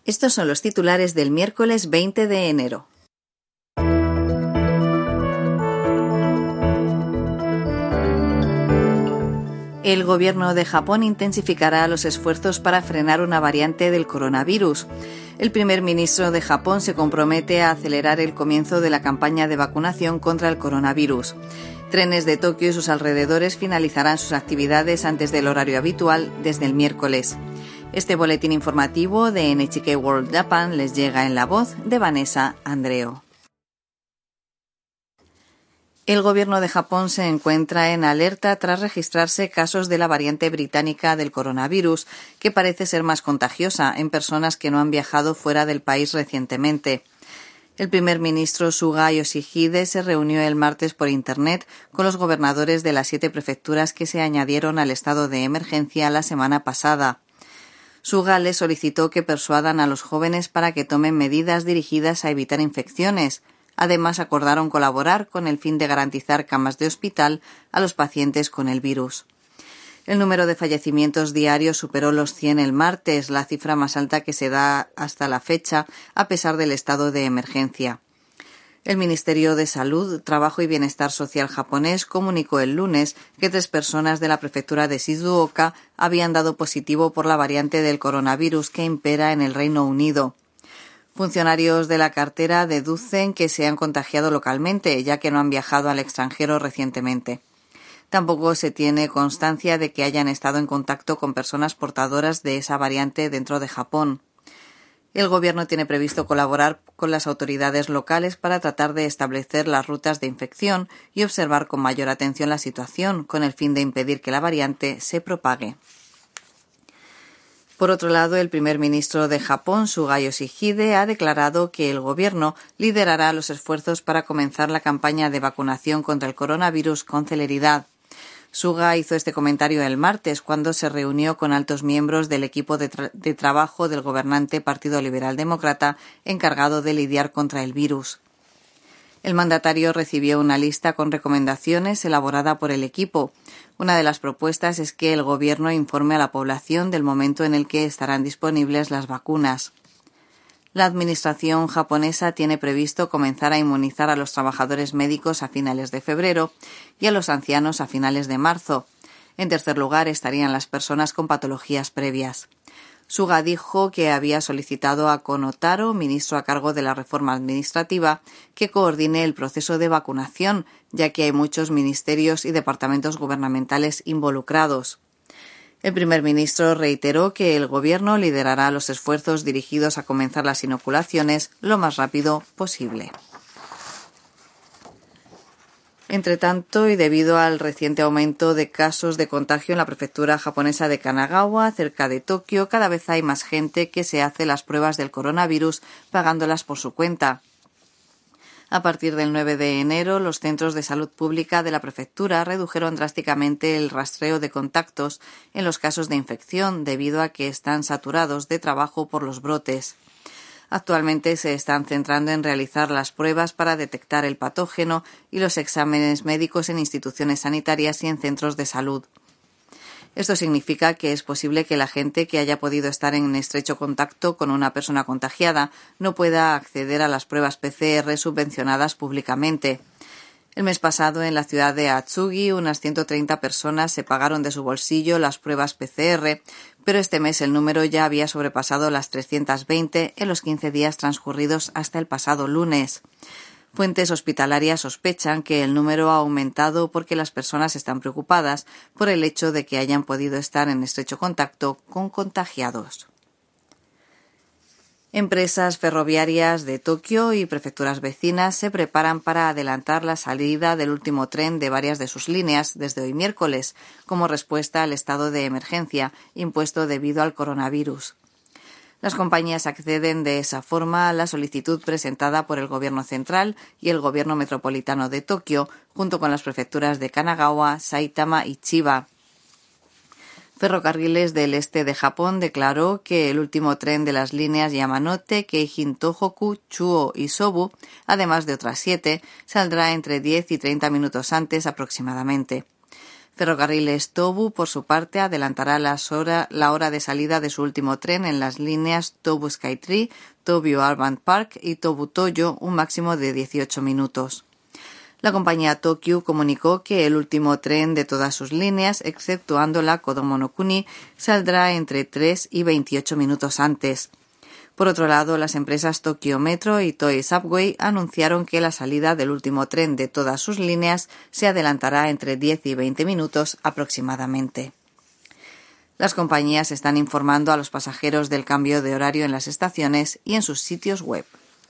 Estos son los titulares del miércoles 20 de enero. El gobierno de Japón intensificará los esfuerzos para frenar una variante del coronavirus. El primer ministro de Japón se compromete a acelerar el comienzo de la campaña de vacunación contra el coronavirus. Trenes de Tokio y sus alrededores finalizarán sus actividades antes del horario habitual desde el miércoles. Este boletín informativo de NHK World Japan les llega en la voz de Vanessa Andreo. El gobierno de Japón se encuentra en alerta tras registrarse casos de la variante británica del coronavirus, que parece ser más contagiosa en personas que no han viajado fuera del país recientemente. El primer ministro Suga Yoshihide se reunió el martes por Internet con los gobernadores de las 7 prefecturas que se añadieron al estado de emergencia la semana pasada. Suga les solicitó que persuadan a los jóvenes para que tomen medidas dirigidas a evitar infecciones. Además, acordaron colaborar con el fin de garantizar camas de hospital a los pacientes con el virus. El número de fallecimientos diarios superó los 100 el martes, la cifra más alta que se da hasta la fecha, a pesar del estado de emergencia. El Ministerio de Salud, Trabajo y Bienestar Social japonés comunicó el lunes que 3 personas de la prefectura de Shizuoka habían dado positivo por la variante del coronavirus que impera en el Reino Unido. Funcionarios de la cartera deducen que se han contagiado localmente, ya que no han viajado al extranjero recientemente. Tampoco se tiene constancia de que hayan estado en contacto con personas portadoras de esa variante dentro de Japón. El gobierno tiene previsto colaborar con las autoridades locales para tratar de establecer las rutas de infección y observar con mayor atención la situación, con el fin de impedir que la variante se propague. Por otro lado, el primer ministro de Japón, Suga Yoshihide, ha declarado que el gobierno liderará los esfuerzos para comenzar la campaña de vacunación contra el coronavirus con celeridad. Suga hizo este comentario el martes cuando se reunió con altos miembros del equipo de trabajo del gobernante Partido Liberal Demócrata encargado de lidiar contra el virus. El mandatario recibió una lista con recomendaciones elaborada por el equipo. Una de las propuestas es que el gobierno informe a la población del momento en el que estarán disponibles las vacunas. La administración japonesa tiene previsto comenzar a inmunizar a los trabajadores médicos a finales de febrero y a los ancianos a finales de marzo. En tercer lugar estarían las personas con patologías previas. Suga dijo que había solicitado a Kono Taro, ministro a cargo de la reforma administrativa, que coordine el proceso de vacunación, ya que hay muchos ministerios y departamentos gubernamentales involucrados. El primer ministro reiteró que el gobierno liderará los esfuerzos dirigidos a comenzar las inoculaciones lo más rápido posible. Entre tanto, y debido al reciente aumento de casos de contagio en la prefectura japonesa de Kanagawa, cerca de Tokio, cada vez hay más gente que se hace las pruebas del coronavirus pagándolas por su cuenta. A partir del 9 de enero, los centros de salud pública de la prefectura redujeron drásticamente el rastreo de contactos en los casos de infección debido a que están saturados de trabajo por los brotes. Actualmente se están centrando en realizar las pruebas para detectar el patógeno y los exámenes médicos en instituciones sanitarias y en centros de salud. Esto significa que es posible que la gente que haya podido estar en estrecho contacto con una persona contagiada no pueda acceder a las pruebas PCR subvencionadas públicamente. El mes pasado, en la ciudad de Atsugi, unas 130 personas se pagaron de su bolsillo las pruebas PCR, pero este mes el número ya había sobrepasado las 320 en los 15 días transcurridos hasta el pasado lunes. Fuentes hospitalarias sospechan que el número ha aumentado porque las personas están preocupadas por el hecho de que hayan podido estar en estrecho contacto con contagiados. Empresas ferroviarias de Tokio y prefecturas vecinas se preparan para adelantar la salida del último tren de varias de sus líneas desde hoy miércoles, como respuesta al estado de emergencia impuesto debido al coronavirus. Las compañías acceden de esa forma a la solicitud presentada por el Gobierno Central y el Gobierno Metropolitano de Tokio, junto con las prefecturas de Kanagawa, Saitama y Chiba. Ferrocarriles del Este de Japón declaró que el último tren de las líneas Yamanote, Keijin Tohoku, Chuo y Sobu, además de otras 7, saldrá entre 10 y 30 minutos antes aproximadamente. Ferrocarriles Tobu, por su parte, adelantará la hora de salida de su último tren en las líneas Tobu Skytree, Tokyo Urban Park y Tobu Toyo, un máximo de 18 minutos. La compañía Tokyu comunicó que el último tren de todas sus líneas, exceptuando la Kodomo no Kuni, saldrá entre 3 y 28 minutos antes. Por otro lado, las empresas Tokyo Metro y Toei Subway anunciaron que la salida del último tren de todas sus líneas se adelantará entre 10 y 20 minutos aproximadamente. Las compañías están informando a los pasajeros del cambio de horario en las estaciones y en sus sitios web.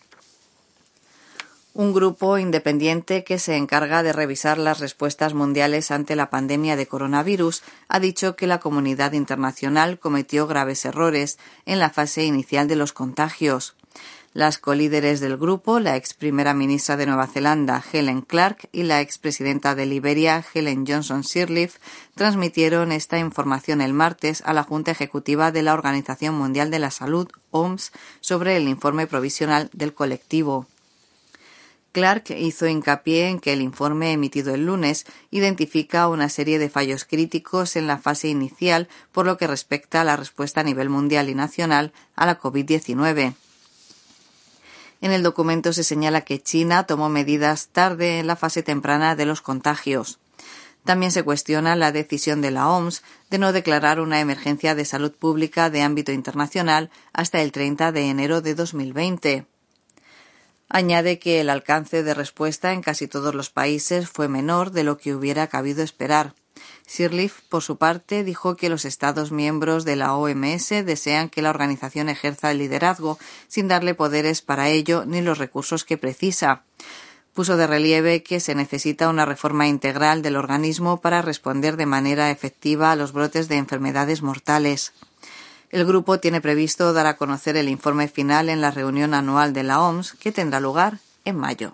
Un grupo independiente que se encarga de revisar las respuestas mundiales ante la pandemia de coronavirus ha dicho que la comunidad internacional cometió graves errores en la fase inicial de los contagios. Las colíderes del grupo, la ex primera ministra de Nueva Zelanda, Helen Clark, y la expresidenta de Liberia, Helen Johnson Sirleaf, transmitieron esta información el martes a la Junta Ejecutiva de la Organización Mundial de la Salud, OMS, sobre el informe provisional del colectivo. Clark hizo hincapié en que el informe emitido el lunes identifica una serie de fallos críticos en la fase inicial por lo que respecta a la respuesta a nivel mundial y nacional a la COVID-19. En el documento se señala que China tomó medidas tarde en la fase temprana de los contagios. También se cuestiona la decisión de la OMS de no declarar una emergencia de salud pública de ámbito internacional hasta el 30 de enero de 2020. Añade que el alcance de respuesta en casi todos los países fue menor de lo que hubiera cabido esperar. Sirleaf, por su parte, dijo que los Estados miembros de la OMS desean que la organización ejerza el liderazgo sin darle poderes para ello ni los recursos que precisa. Puso de relieve que se necesita una reforma integral del organismo para responder de manera efectiva a los brotes de enfermedades mortales. El grupo tiene previsto dar a conocer el informe final en la reunión anual de la OMS, que tendrá lugar en mayo.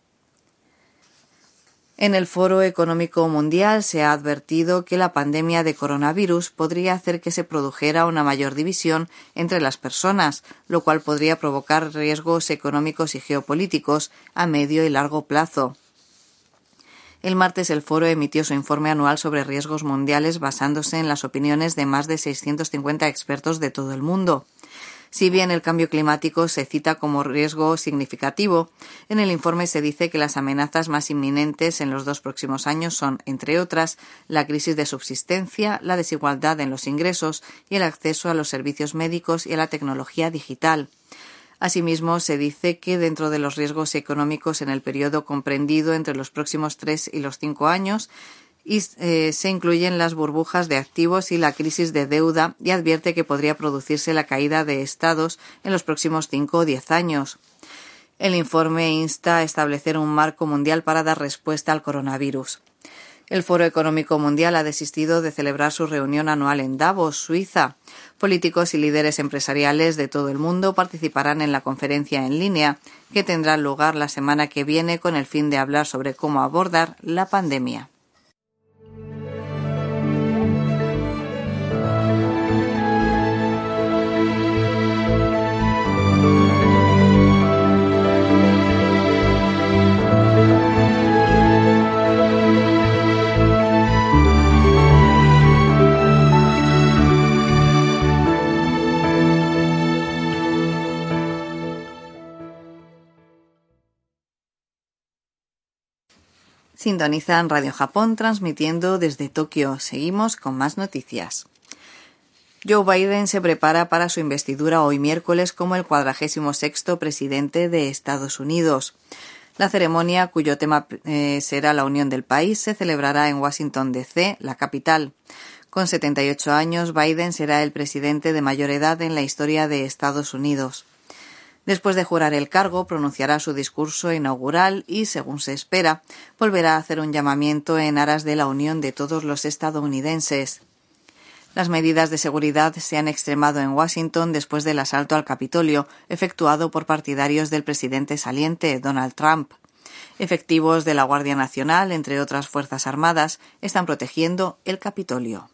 En el Foro Económico Mundial se ha advertido que la pandemia de coronavirus podría hacer que se produjera una mayor división entre las personas, lo cual podría provocar riesgos económicos y geopolíticos a medio y largo plazo. El martes el foro emitió su informe anual sobre riesgos mundiales basándose en las opiniones de más de 650 expertos de todo el mundo. Si bien el cambio climático se cita como riesgo significativo, en el informe se dice que las amenazas más inminentes en los 2 próximos años son, entre otras, la crisis de subsistencia, la desigualdad en los ingresos y el acceso a los servicios médicos y a la tecnología digital. Asimismo, se dice que dentro de los riesgos económicos en el periodo comprendido entre los próximos 3 y los 5 años se incluyen las burbujas de activos y la crisis de deuda y advierte que podría producirse la caída de estados en los próximos 5 o 10 años. El informe insta a establecer un marco mundial para dar respuesta al coronavirus. El Foro Económico Mundial ha desistido de celebrar su reunión anual en Davos, Suiza. Políticos y líderes empresariales de todo el mundo participarán en la conferencia en línea, que tendrá lugar la semana que viene con el fin de hablar sobre cómo abordar la pandemia. Sintonizan Radio Japón transmitiendo desde Tokio. Seguimos con más noticias. Joe Biden se prepara para su investidura hoy miércoles como el 46º presidente de Estados Unidos. La ceremonia, cuyo tema será la unión del país, se celebrará en Washington, D.C., la capital. Con 78 años, Biden será el presidente de mayor edad en la historia de Estados Unidos. Después de jurar el cargo, pronunciará su discurso inaugural y, según se espera, volverá a hacer un llamamiento en aras de la unión de todos los estadounidenses. Las medidas de seguridad se han extremado en Washington después del asalto al Capitolio, efectuado por partidarios del presidente saliente, Donald Trump. Efectivos de la Guardia Nacional, entre otras fuerzas armadas, están protegiendo el Capitolio.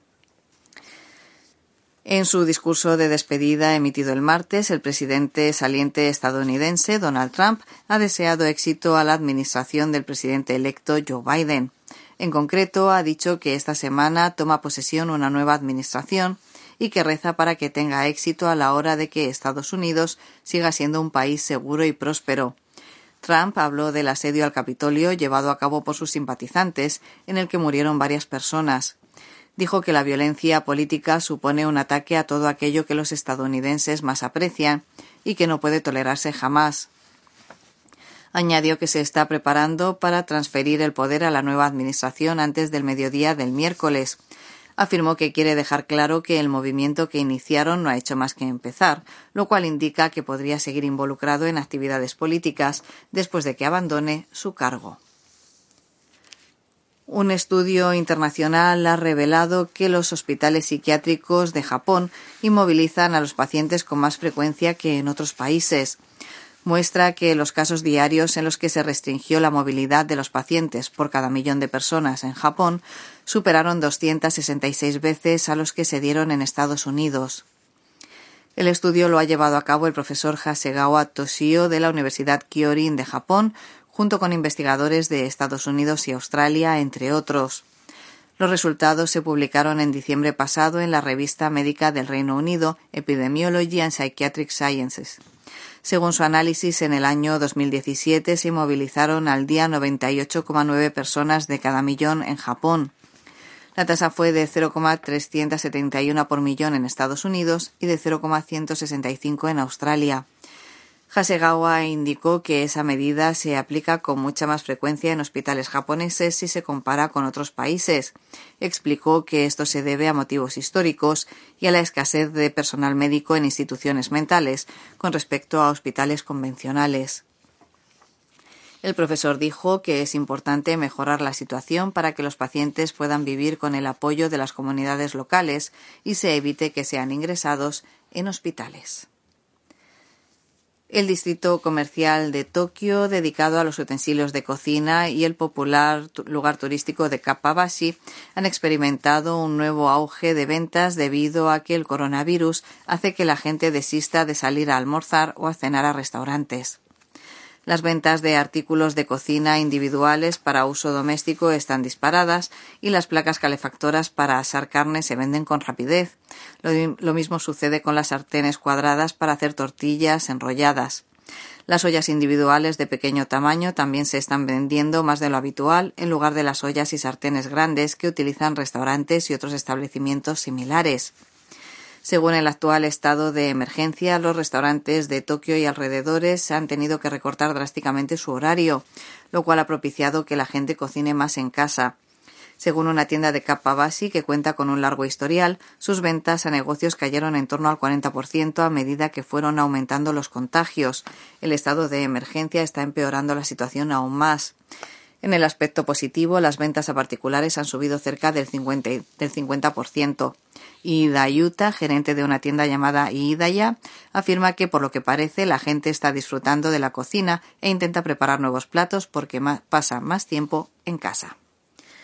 En su discurso de despedida emitido el martes, el presidente saliente estadounidense, Donald Trump, ha deseado éxito a la administración del presidente electo Joe Biden. En concreto, ha dicho que esta semana toma posesión una nueva administración y que reza para que tenga éxito a la hora de que Estados Unidos siga siendo un país seguro y próspero. Trump habló del asedio al Capitolio llevado a cabo por sus simpatizantes, en el que murieron varias personas. Dijo que la violencia política supone un ataque a todo aquello que los estadounidenses más aprecian y que no puede tolerarse jamás. Añadió que se está preparando para transferir el poder a la nueva administración antes del mediodía del miércoles. Afirmó que quiere dejar claro que el movimiento que iniciaron no ha hecho más que empezar, lo cual indica que podría seguir involucrado en actividades políticas después de que abandone su cargo. Un estudio internacional ha revelado que los hospitales psiquiátricos de Japón inmovilizan a los pacientes con más frecuencia que en otros países. Muestra que los casos diarios en los que se restringió la movilidad de los pacientes por cada millón de personas en Japón superaron 266 veces a los que se dieron en Estados Unidos. El estudio lo ha llevado a cabo el profesor Hasegawa Toshio de la Universidad Kyorin de Japón, junto con investigadores de Estados Unidos y Australia, entre otros. Los resultados se publicaron en diciembre pasado en la revista médica del Reino Unido, Epidemiology and Psychiatric Sciences. Según su análisis, en el año 2017 se inmovilizaron al día 98,9 personas de cada millón en Japón. La tasa fue de 0,371 por millón en Estados Unidos y de 0,165 en Australia. Hasegawa indicó que esa medida se aplica con mucha más frecuencia en hospitales japoneses si se compara con otros países. Explicó que esto se debe a motivos históricos y a la escasez de personal médico en instituciones mentales con respecto a hospitales convencionales. El profesor dijo que es importante mejorar la situación para que los pacientes puedan vivir con el apoyo de las comunidades locales y se evite que sean ingresados en hospitales. El distrito comercial de Tokio, dedicado a los utensilios de cocina, y el popular lugar turístico de Kappabashi han experimentado un nuevo auge de ventas debido a que el coronavirus hace que la gente desista de salir a almorzar o a cenar a restaurantes. Las ventas de artículos de cocina individuales para uso doméstico están disparadas y las placas calefactoras para asar carne se venden con rapidez. Lo mismo sucede con las sartenes cuadradas para hacer tortillas enrolladas. Las ollas individuales de pequeño tamaño también se están vendiendo más de lo habitual en lugar de las ollas y sartenes grandes que utilizan restaurantes y otros establecimientos similares. Según el actual estado de emergencia, los restaurantes de Tokio y alrededores han tenido que recortar drásticamente su horario, lo cual ha propiciado que la gente cocine más en casa. Según una tienda de Kappabashi que cuenta con un largo historial, sus ventas a negocios cayeron en torno al 40% a medida que fueron aumentando los contagios. El estado de emergencia está empeorando la situación aún más. En el aspecto positivo, las ventas a particulares han subido cerca del 50%. Iida Yuta, gerente de una tienda llamada Iidaya, afirma que por lo que parece la gente está disfrutando de la cocina e intenta preparar nuevos platos porque pasa más tiempo en casa.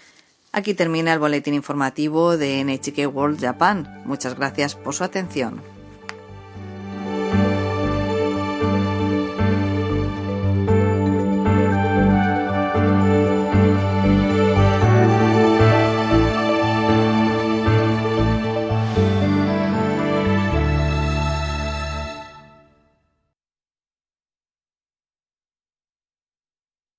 Aquí termina el boletín informativo de NHK World Japan. Muchas gracias por su atención.